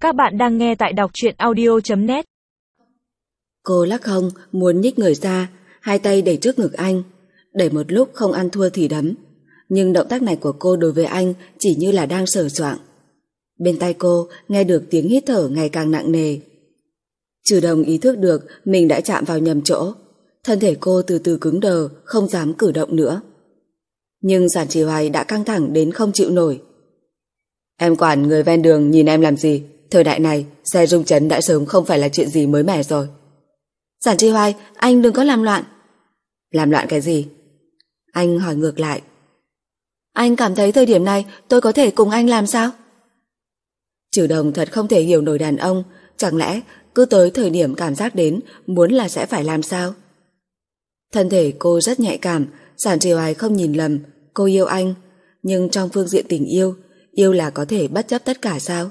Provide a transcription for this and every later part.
Các bạn đang nghe tại đọc truyện audio.net. Cô lắc hông, muốn nhích người ra, hai tay đẩy trước ngực anh, đẩy một lúc không ăn thua thì đấm. Nhưng động tác này của cô đối với anh chỉ như là đang sờ soạng. Bên tai cô nghe được tiếng hít thở ngày càng nặng nề. Trừ Đồng ý thức được mình đã chạm vào nhầm chỗ. Thân thể cô từ từ cứng đờ, không dám cử động nữa. Nhưng Giản Trì Hoài đã căng thẳng đến không chịu nổi. Em quản người ven đường nhìn em làm gì? Thời đại này, xe rung chấn đã sớm không phải là chuyện gì mới mẻ rồi. Giản Trì Hoài, anh đừng có làm loạn. Làm loạn cái gì? Anh hỏi ngược lại. Anh cảm thấy thời điểm này tôi có thể cùng anh làm sao? Trừ Đồng thật không thể hiểu nổi đàn ông, chẳng lẽ cứ tới thời điểm cảm giác đến muốn là sẽ phải làm sao? Thân thể cô rất nhạy cảm, Giản Trì Hoài không nhìn lầm, cô yêu anh, nhưng trong phương diện tình yêu, yêu là có thể bất chấp tất cả sao?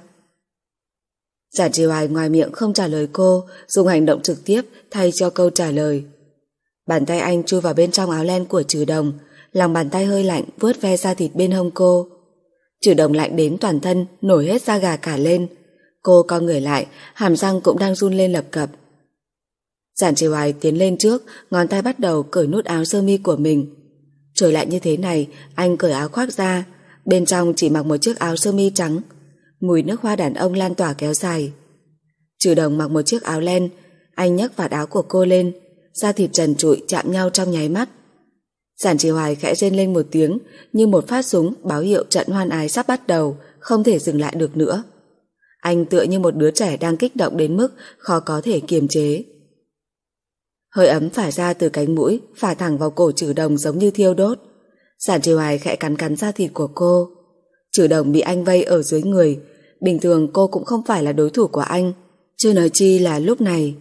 Giản Trì Hoài ngoài miệng không trả lời cô, dùng hành động trực tiếp thay cho câu trả lời. Bàn tay anh chui vào bên trong áo len của Trừ Đồng, lòng bàn tay hơi lạnh vuốt ve da thịt bên hông cô. Trừ Đồng lạnh đến toàn thân nổi hết da gà cả lên. Cô co người lại, hàm răng cũng đang run lên lập cập. Giản Trì Hoài tiến lên trước, ngón tay bắt đầu cởi nút áo sơ mi của mình. Trời lạnh như thế này, anh cởi áo khoác ra, bên trong chỉ mặc một chiếc áo sơ mi trắng. Mùi nước hoa đàn ông lan tỏa kéo dài. Trừ Đồng mặc một chiếc áo len, anh nhấc vạt áo của cô lên, da thịt trần trụi chạm nhau trong nháy mắt. Giản Trì Hoài khẽ rên lên một tiếng, như một phát súng báo hiệu trận hoan ái sắp bắt đầu, không thể dừng lại được nữa. Anh tựa như một đứa trẻ đang kích động đến mức khó có thể kiềm chế. Hơi ấm phả ra từ cánh mũi, phả thẳng vào cổ Trừ Đồng giống như thiêu đốt. Giản Trì Hoài khẽ cắn cắn da thịt của cô. Trừ Đồng bị anh vây ở dưới người, bình thường cô cũng không phải là đối thủ của anh, chưa nói chi là lúc này.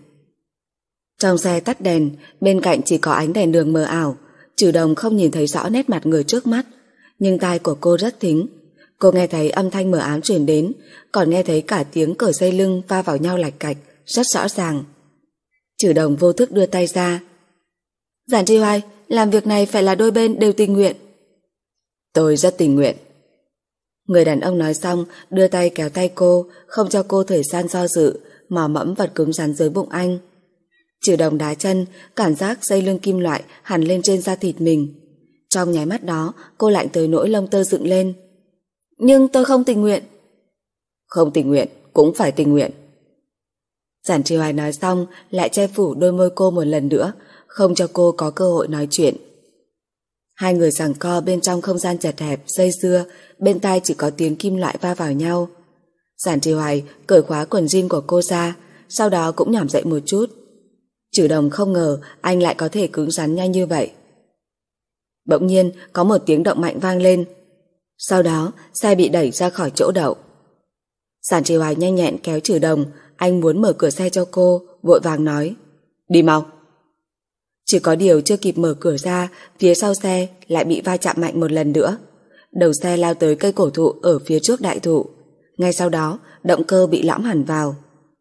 Trong xe tắt đèn, bên cạnh chỉ có ánh đèn đường mờ ảo. Trừ Đồng không nhìn thấy rõ nét mặt người trước mắt, nhưng tai của cô rất thính. Cô nghe thấy âm thanh mở ám truyền đến, còn nghe thấy cả tiếng cởi dây lưng va vào nhau lạch cạch, rất rõ ràng. Trừ Đồng vô thức đưa tay ra. Giản Trì Hoài, làm việc này phải là đôi bên đều tình nguyện. Tôi rất tình nguyện. Người đàn ông nói xong, đưa tay kéo tay cô, không cho cô thời gian do dự, mò mẫm vật cứng rắn dưới bụng anh. Trừ Đồng đá chân, cảm giác dây lưng kim loại hằn lên trên da thịt mình. Trong nháy mắt đó, cô lạnh tới nỗi lông tơ dựng lên. Nhưng tôi không tình nguyện. Không tình nguyện, cũng phải tình nguyện. Giản Trì Hoài nói xong, lại che phủ đôi môi cô một lần nữa, không cho cô có cơ hội nói chuyện. Hai người giằng co bên trong không gian chật hẹp, dây dưa, bên tai chỉ có tiếng kim loại va vào nhau. Giản Trì Hoài cởi khóa quần jean của cô ra, sau đó cũng nhỏm dậy một chút. Trừ Đồng không ngờ anh lại có thể cứng rắn nhanh như vậy. Bỗng nhiên có một tiếng động mạnh vang lên. Sau đó xe bị đẩy ra khỏi chỗ đậu. Giản Trì Hoài nhanh nhẹn kéo Trừ Đồng, anh muốn mở cửa xe cho cô, vội vàng nói: Đi mau. Chỉ có điều chưa kịp mở cửa ra, phía sau xe lại bị va chạm mạnh một lần nữa. Đầu xe lao tới cây cổ thụ ở phía trước đại thụ. Ngay sau đó, động cơ bị lõm hẳn vào.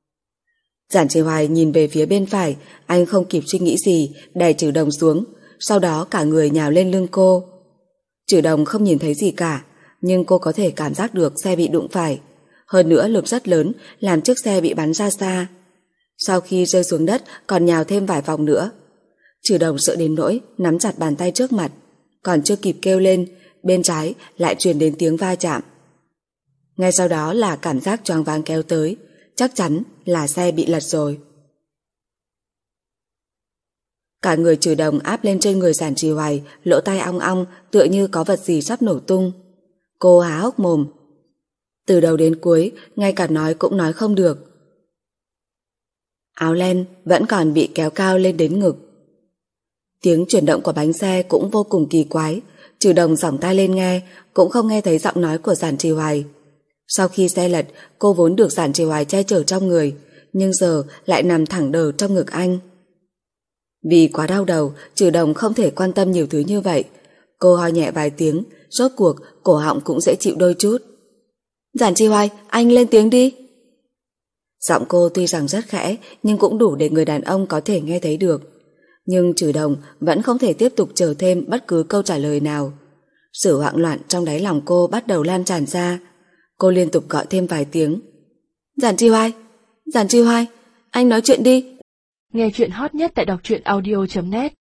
Giản Trì Hoài nhìn về phía bên phải, anh không kịp suy nghĩ gì, đè Trừ Đồng xuống, sau đó cả người nhào lên lưng cô. Trừ Đồng không nhìn thấy gì cả, nhưng cô có thể cảm giác được xe bị đụng phải. Hơn nữa lực rất lớn, làm chiếc xe bị bắn ra xa. Sau khi rơi xuống đất, còn nhào thêm vài vòng nữa. Trừ Đồng sợ đến nỗi nắm chặt bàn tay trước mặt, còn chưa kịp kêu lên, bên trái lại truyền đến tiếng va chạm. Ngay sau đó là cảm giác choáng váng kéo tới, chắc chắn là xe bị lật rồi. Cả người Trừ Đồng áp lên trên người Giản Trì Hoài, lỗ tai ong ong, tựa như có vật gì sắp nổ tung. Cô há hốc mồm. Từ đầu đến cuối, ngay cả nói cũng nói không được. Áo len vẫn còn bị kéo cao lên đến ngực. Tiếng chuyển động của bánh xe cũng vô cùng kỳ quái. Trừ Đồng giỏng tai lên nghe, cũng không nghe thấy giọng nói của Giản Trì Hoài. Sau khi xe lật, cô vốn được Giản Trì Hoài che chở trong người, nhưng giờ lại nằm thẳng đờ trong ngực anh. Vì quá đau đầu, Trừ Đồng không thể quan tâm nhiều thứ như vậy. Cô ho nhẹ vài tiếng, rốt cuộc cổ họng cũng dễ chịu đôi chút. Giản Trì Hoài, anh lên tiếng đi. Giọng cô tuy rằng rất khẽ, nhưng cũng đủ để người đàn ông có thể nghe thấy được. Nhưng Trừ Đồng vẫn không thể tiếp tục chờ thêm bất cứ câu trả lời nào. Sự hoảng loạn trong đáy lòng cô bắt đầu lan tràn ra. Cô liên tục gọi thêm vài tiếng. Giản Chi Hoài, anh nói chuyện đi. Nghe chuyện hot nhất tại đọc truyện audio.net